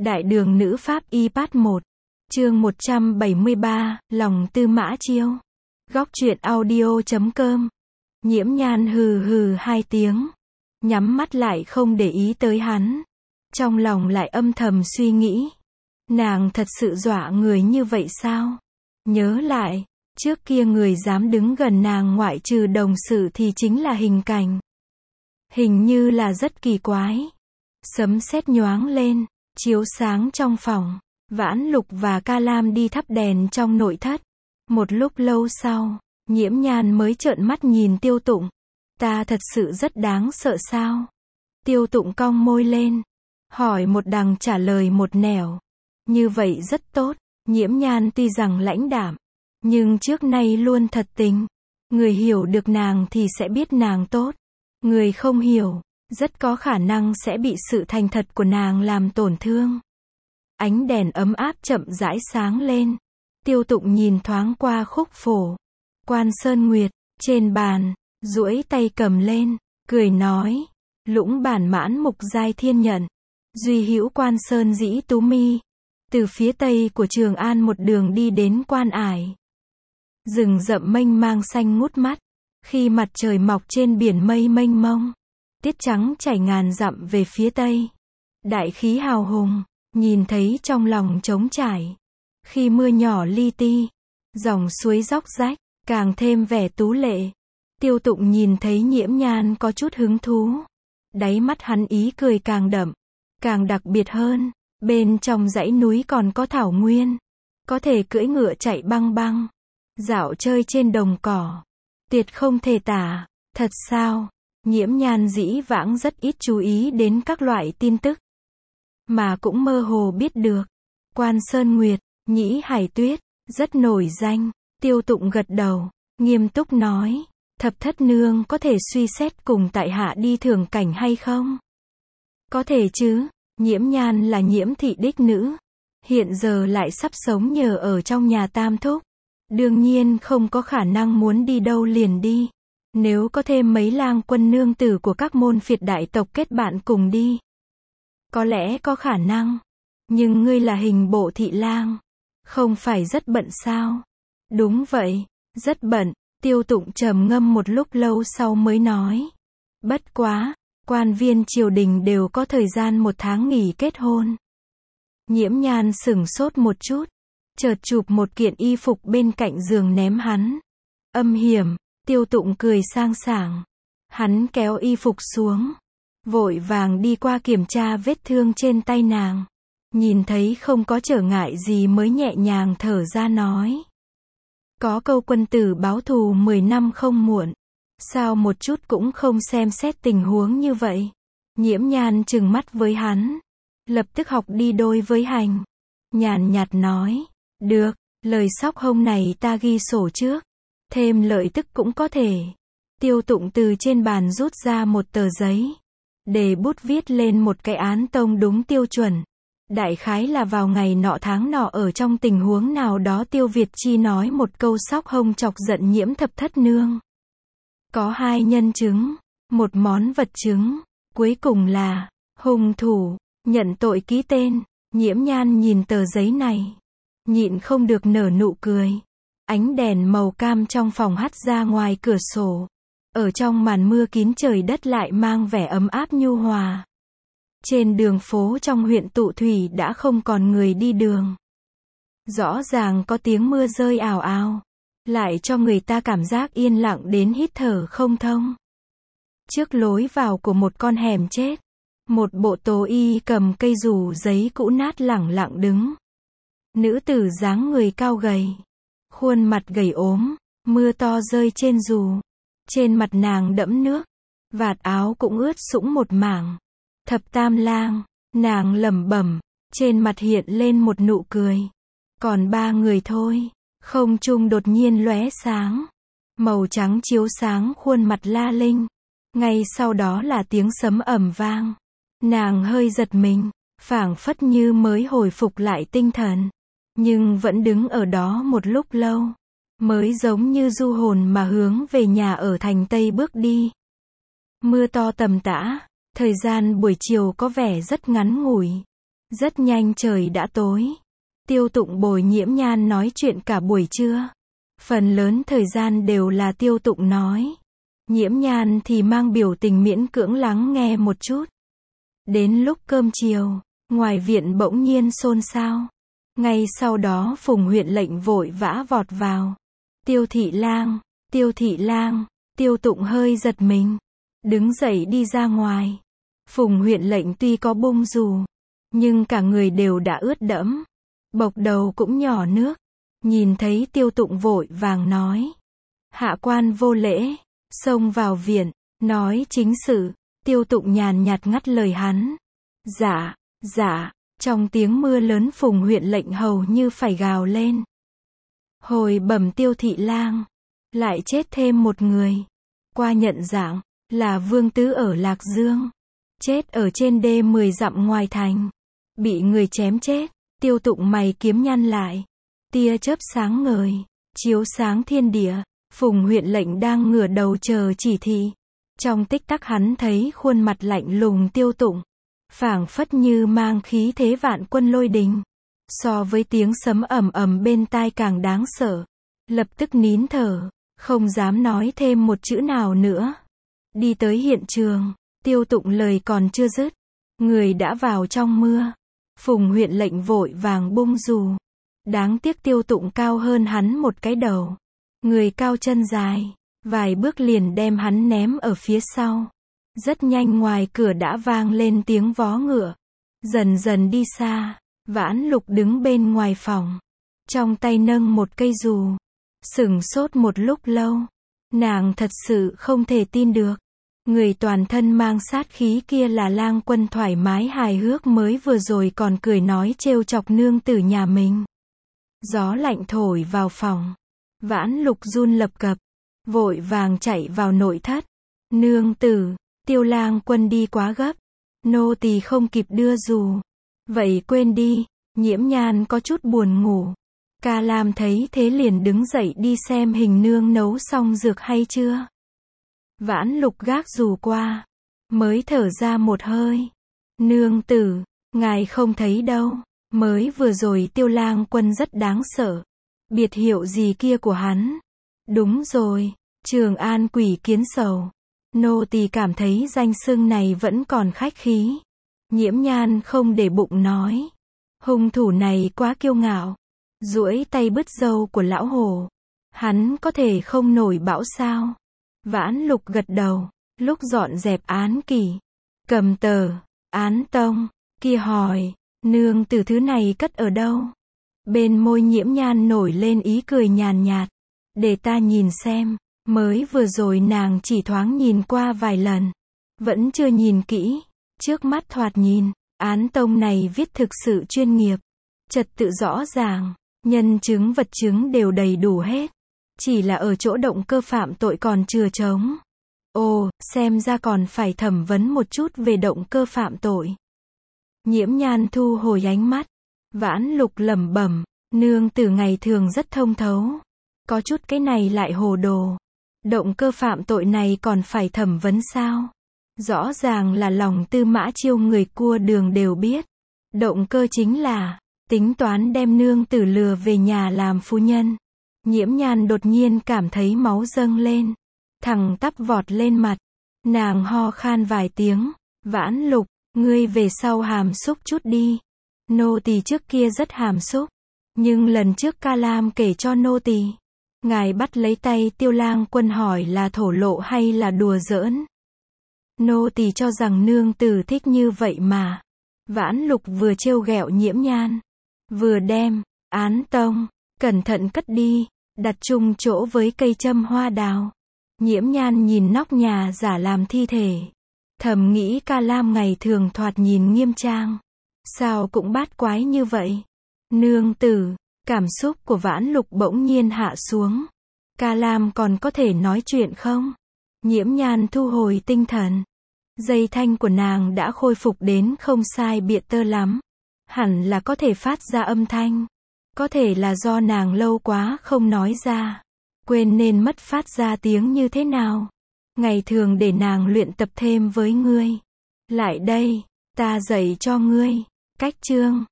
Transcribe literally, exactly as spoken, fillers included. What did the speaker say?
Đại đường nữ pháp y part một. Chương một trăm bảy mươi ba, lòng tư mã chiêu. Góc truyện audio chấm com. Nhiễm Nhan hừ hừ hai tiếng, nhắm mắt lại không để ý tới hắn. Trong lòng lại âm thầm suy nghĩ, nàng thật sự dọa người như vậy sao? Nhớ lại, trước kia người dám đứng gần nàng ngoại trừ đồng sự thì chính là Hình Cảnh. Hình như là rất kỳ quái. Sấm sét nhoáng lên, chiếu sáng trong phòng. Vãn Lục và Ca Lam đi thắp đèn trong nội thất. Một lúc lâu sau, Nhiễm Nhan mới trợn mắt nhìn Tiêu Tụng. Ta thật sự rất đáng sợ sao? Tiêu Tụng cong môi lên, hỏi một đằng trả lời một nẻo. Như vậy rất tốt. Nhiễm Nhan tuy rằng lãnh đạm, nhưng trước nay luôn thật tình. Người hiểu được nàng thì sẽ biết nàng tốt. Người không hiểu, rất có khả năng sẽ bị sự thành thật của nàng làm tổn thương. Ánh đèn ấm áp chậm rãi sáng lên. Tiêu Tụng nhìn thoáng qua khúc phổ Quan Sơn Nguyệt trên bàn, duỗi tay cầm lên, cười nói: Lũng bản mãn mục giai thiên nhận, duy hữu Quan Sơn dĩ tú mi. Từ phía tây của Trường An một đường đi đến Quan Ải. Rừng rậm mênh mang xanh ngút mắt. Khi mặt trời mọc trên biển mây mênh mông, tiết trắng chảy ngàn dặm về phía tây. Đại khí hào hùng, nhìn thấy trong lòng trống trải. Khi mưa nhỏ li ti, dòng suối róc rách, càng thêm vẻ tú lệ. Tiêu Tụng nhìn thấy Nhiễm Nhan có chút hứng thú. Đáy mắt hắn ý cười càng đậm, càng đặc biệt hơn. Bên trong dãy núi còn có thảo nguyên, có thể cưỡi ngựa chạy băng băng, dạo chơi trên đồng cỏ. Tuyệt không thể tả. Thật sao? Nhiễm Nhan dĩ vãng rất ít chú ý đến các loại tin tức, mà cũng mơ hồ biết được. Quan Sơn Nguyệt, Nhĩ Hải Tuyết, rất nổi danh. Tiêu Tụng gật đầu, nghiêm túc nói: Thập thất nương có thể suy xét cùng tại hạ đi thưởng cảnh hay không? Có thể chứ. Nhiễm Nhan là Nhiễm thị đích nữ, hiện giờ lại sắp sống nhờ ở trong nhà Tam Thúc. Đương nhiên không có khả năng muốn đi đâu liền đi. Nếu có thêm mấy lang quân nương tử của các môn phiệt đại tộc kết bạn cùng đi, có lẽ có khả năng. Nhưng ngươi là Hình bộ thị lang, không phải rất bận sao? Đúng vậy, rất bận. Tiêu Tụng trầm ngâm một lúc lâu sau mới nói: Bất quá, quan viên triều đình đều có thời gian một tháng nghỉ kết hôn. Nhiễm Nhan sửng sốt một chút, chợt chụp một kiện y phục bên cạnh giường ném hắn. Âm hiểm. Tiêu Tụng cười sang sảng. Hắn kéo y phục xuống, vội vàng đi qua kiểm tra vết thương trên tay nàng. Nhìn thấy không có trở ngại gì mới nhẹ nhàng thở ra nói: Có câu quân tử báo thù mười năm không muộn. Sao một chút cũng không xem xét tình huống như vậy? Nhiễm Nhan trừng mắt với hắn, lập tức học đi đôi với hành. Nhàn nhạt nói: Được, lời xóc hông này ta ghi sổ trước. Thêm lợi tức cũng có thể. Tiêu Tụng từ trên bàn rút ra một tờ giấy, để bút viết lên một cái án tông đúng tiêu chuẩn. Đại khái là vào ngày nọ tháng nọ ở trong tình huống nào đó Tiêu Việt Chi nói một câu xóc hông chọc giận Nhiễm thập thất nương. Có hai nhân chứng, một món vật chứng, cuối cùng là hung thủ nhận tội ký tên. Nhiễm Nhan nhìn tờ giấy này, nhịn không được nở nụ cười. Ánh đèn màu cam trong phòng hắt ra ngoài cửa sổ. Ở trong màn mưa kín trời đất lại mang vẻ ấm áp nhu hòa. Trên đường phố trong huyện Tụ Thủy đã không còn người đi đường. Rõ ràng có tiếng mưa rơi ào ào, lại cho người ta cảm giác yên lặng đến hít thở không thông. Trước lối vào của một con hẻm chết, một bộ tố y cầm cây dù giấy cũ nát lẳng lặng đứng. Nữ tử dáng người cao gầy, khuôn mặt gầy ốm, mưa to rơi trên dù. Trên mặt nàng đẫm nước, vạt áo cũng ướt sũng một mảng. Thập tam lang, nàng lẩm bẩm, trên mặt hiện lên một nụ cười. Còn ba người thôi. Không trung đột nhiên lóe sáng, màu trắng chiếu sáng khuôn mặt La Linh. Ngay sau đó là tiếng sấm ầm vang. Nàng hơi giật mình, phảng phất như mới hồi phục lại tinh thần, nhưng vẫn đứng ở đó một lúc lâu, mới giống như du hồn mà hướng về nhà ở thành Tây bước đi. Mưa to tầm tã, thời gian buổi chiều có vẻ rất ngắn ngủi. Rất nhanh trời đã tối. Tiêu Tụng bồi Nhiễm Nhan nói chuyện cả buổi trưa. Phần lớn thời gian đều là Tiêu Tụng nói. Nhiễm Nhan thì mang biểu tình miễn cưỡng lắng nghe một chút. Đến lúc cơm chiều, ngoài viện bỗng nhiên xôn xao. Ngay sau đó Phùng huyện lệnh vội vã vọt vào. Tiêu thị lang, Tiêu thị lang, Tiêu Tụng hơi giật mình. Đứng dậy đi ra ngoài. Phùng huyện lệnh tuy có bung dù, nhưng cả người đều đã ướt đẫm. Bộc đầu cũng nhỏ nước. Nhìn thấy Tiêu Tụng vội vàng nói. Hạ quan vô lễ, xông vào viện, nói chính sự. Tiêu Tụng nhàn nhạt ngắt lời hắn. Dạ, dạ, trong tiếng mưa lớn Phùng huyện lệnh hầu như phải gào lên. Hồi bẩm Tiêu thị lang, lại chết thêm một người. Qua nhận dạng, là Vương Tứ ở Lạc Dương. Chết ở trên đê mười dặm ngoài thành. Bị người chém chết. Tiêu Tụng mày kiếm nhăn lại. Tia chớp sáng ngời, chiếu sáng thiên địa. Phùng huyện lệnh đang ngửa đầu chờ chỉ thị. Trong tích tắc hắn thấy khuôn mặt lạnh lùng Tiêu Tụng, phảng phất như mang khí thế vạn quân lôi đình. So với tiếng sấm ầm ầm bên tai càng đáng sợ. Lập tức nín thở, không dám nói thêm một chữ nào nữa. Đi tới hiện trường, Tiêu Tụng lời còn chưa dứt, người đã vào trong mưa. Phùng huyện lệnh vội vàng bung dù. Đáng tiếc Tiêu Tụng cao hơn hắn một cái đầu. Người cao chân dài, vài bước liền đem hắn ném ở phía sau. Rất nhanh ngoài cửa đã vang lên tiếng vó ngựa. Dần dần đi xa, Vãn Lục đứng bên ngoài phòng. Trong tay nâng một cây dù. Sửng sốt một lúc lâu. Nàng thật sự không thể tin được. Người toàn thân mang sát khí kia là Lang Quân thoải mái hài hước mới vừa rồi còn cười nói trêu chọc nương tử nhà mình. Gió lạnh thổi vào phòng. Vãn Lục run lập cập. Vội vàng chạy vào nội thất. Nương tử, Tiêu Lang Quân đi quá gấp. Nô tỳ không kịp đưa dù. Vậy quên đi. Nhiễm Nhan có chút buồn ngủ. Ca Lam thấy thế liền đứng dậy đi xem hình nương nấu xong dược hay chưa. Vãn Lục gác dù qua, mới thở ra một hơi. Nương tử, ngài không thấy đâu. Mới vừa rồi Tiêu Lang Quân rất đáng sợ. Biệt hiệu gì kia của hắn? Đúng rồi, Trường An Quỷ Kiến Sầu. Nô tỳ cảm thấy danh xưng này vẫn còn khách khí. Nhiễm Nhan không để bụng nói. Hung thủ này quá kiêu ngạo. Duỗi tay bứt râu của lão hồ. Hắn có thể không nổi bão sao? Vãn Lục gật đầu. Lúc dọn dẹp án kỷ, cầm tờ án tông kia hỏi, nương tử thứ này cất ở đâu? Bên môi Nhiễm Nhan nổi lên ý cười nhàn nhạt. Để ta nhìn xem. Mới vừa rồi nàng chỉ thoáng nhìn qua vài lần. Vẫn chưa nhìn kỹ. Trước mắt thoạt nhìn, án tông này viết thực sự chuyên nghiệp. Trật tự rõ ràng. Nhân chứng vật chứng đều đầy đủ hết. Chỉ là ở chỗ động cơ phạm tội còn chưa trống. Ồ, xem ra còn phải thẩm vấn một chút về động cơ phạm tội. Nhiễm Nhan thu hồi ánh mắt. Vãn Lục lẩm bẩm, nương tử ngày thường rất thông thấu. Có chút cái này lại hồ đồ. Động cơ phạm tội này còn phải thẩm vấn sao? Rõ ràng là lòng Tư Mã Chiêu người cua đường đều biết. Động cơ chính là tính toán đem nương tử lừa về nhà làm phu nhân. Nhiễm Nhan đột nhiên cảm thấy máu dâng lên. Thẳng tắp vọt lên mặt. Nàng ho khan vài tiếng. Vãn Lục, ngươi về sau hàm xúc chút đi. Nô tỳ trước kia rất hàm xúc. Nhưng lần trước Ca Lam kể cho nô tỳ. Ngài bắt lấy tay Tiêu Lang Quân hỏi là thổ lộ hay là đùa giỡn. Nô tỳ cho rằng nương tử thích như vậy mà. Vãn Lục vừa trêu ghẹo Nhiễm Nhan. Vừa đem án tông cẩn thận cất đi, đặt chung chỗ với cây châm hoa đào. Nhiễm Nhan nhìn nóc nhà giả làm thi thể. Thầm nghĩ Ca Lam ngày thường thoạt nhìn nghiêm trang. Sao cũng bát quái như vậy? Nương tử, cảm xúc của Vãn Lục bỗng nhiên hạ xuống. Ca Lam còn có thể nói chuyện không? Nhiễm Nhan thu hồi tinh thần. Dây thanh của nàng đã khôi phục đến không sai biệt tơ lắm. Hẳn là có thể phát ra âm thanh. Có thể là do nàng lâu quá không nói ra. Quên nên mất phát ra tiếng như thế nào. Ngày thường để nàng luyện tập thêm với ngươi. Lại đây, ta dạy cho ngươi. Cách chương